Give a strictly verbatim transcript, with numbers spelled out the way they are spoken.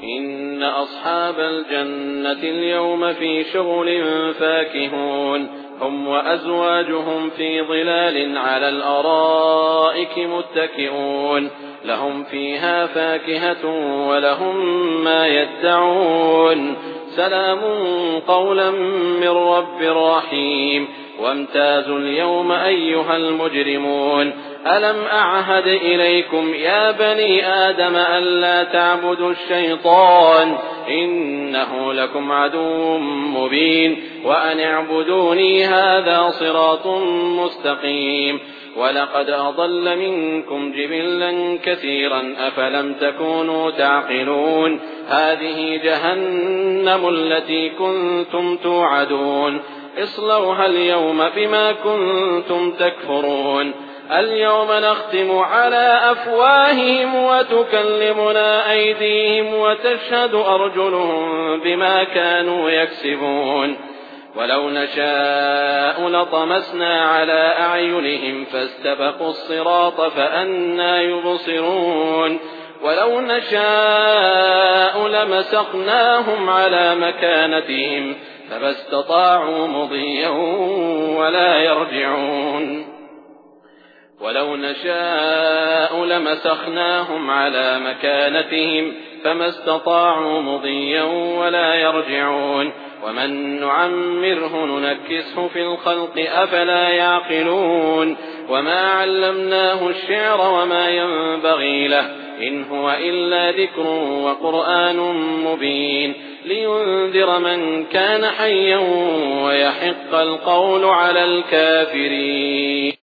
إن أصحاب الجنة اليوم في شغل فاكهون هم وأزواجهم في ظلال على الأرائك متكئون لهم فيها فاكهة ولهم ما يدعون سلام قولا من رب رحيم وامتازوا اليوم أيها المجرمون ألم أعهد إليكم يا بني آدم ألا تعبدوا الشيطان إنه لكم عدو مبين وأن اعبدوني هذا صراط مستقيم ولقد أضل منكم جبلا كثيرا أفلم تكونوا تعقلون هذه جهنم التي كنتم توعدون اصلوها اليوم بما كنتم تكفرون اليوم نختم على أفواههم وتكلمنا أيديهم وتشهد أرجلهم بما كانوا يكسبون ولو نشاء لطمسنا على أعينهم فاستبقوا الصراط فأنى يبصرون ولو نشاء لمسخناهم على مكانتهم فما استطاعوا مضيا ولا يرجعون ولو نشاء لمسخناهم على مكانتهم فما استطاعوا مضيا ولا يرجعون ومن نعمره ننكسه في الخلق أفلا يعقلون وما علمناه الشعر وما ينبغي له إن هو إلا ذكر وقرآن مبين لينذر من كان حيا ويحق القول على الكافرين.